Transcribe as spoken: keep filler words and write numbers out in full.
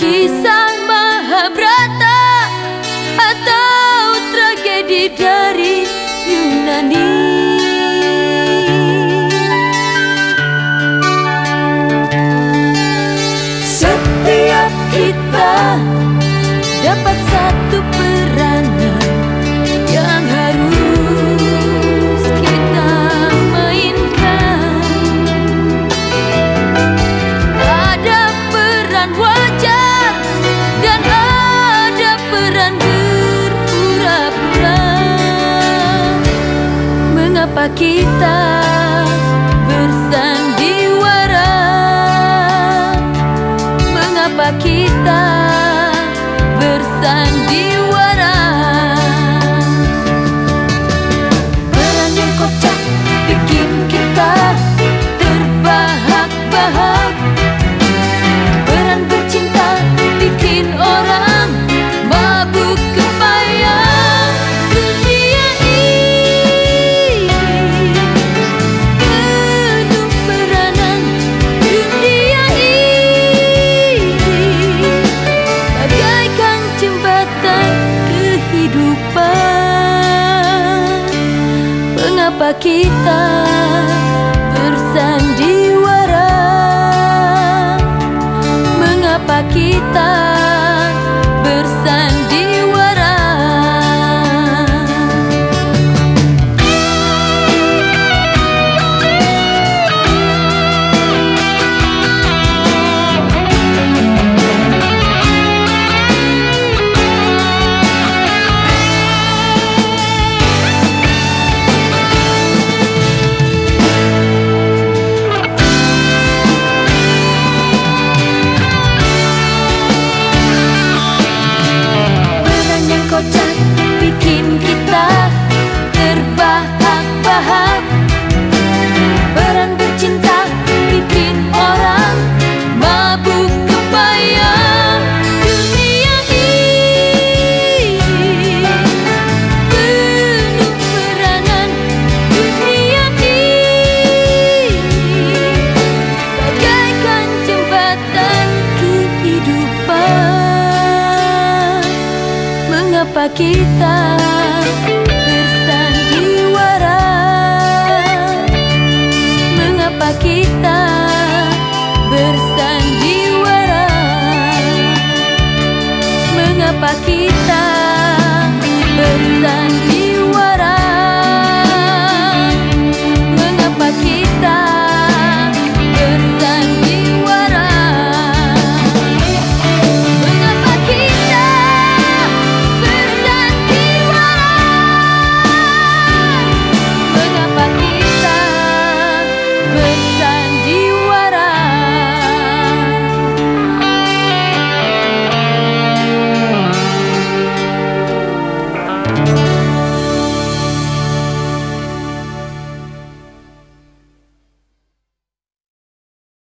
Kisah Mahabharata atau tragedi dari Yunani. Setiap kita dapat satu peranan yang harus kita mainkan. Ada peran wajar dan ada peran berpura-pura. Mengapa kita bersandiwara? Mengapa kita bersandiwara? Peran yang kocak bikin kita terbahak-bahak. Peran bercinta bikin orang mabuk kepayang. Dunia ini penuh peranan. Dunia ini bagaikan jembatan kehidupan. Mengapa kita bersandiwara? Mengapa kita bersandiwara? Kocak bikin kita terbahak-bahak. Peran bercinta bikin orang mabuk kepayang. Dunia ini penuh peranan. Dunia ini bagaikan jembatan kehidupan. Mengapa kita bersandiwara? Mengapa kita bersandiwara? Mengapa kita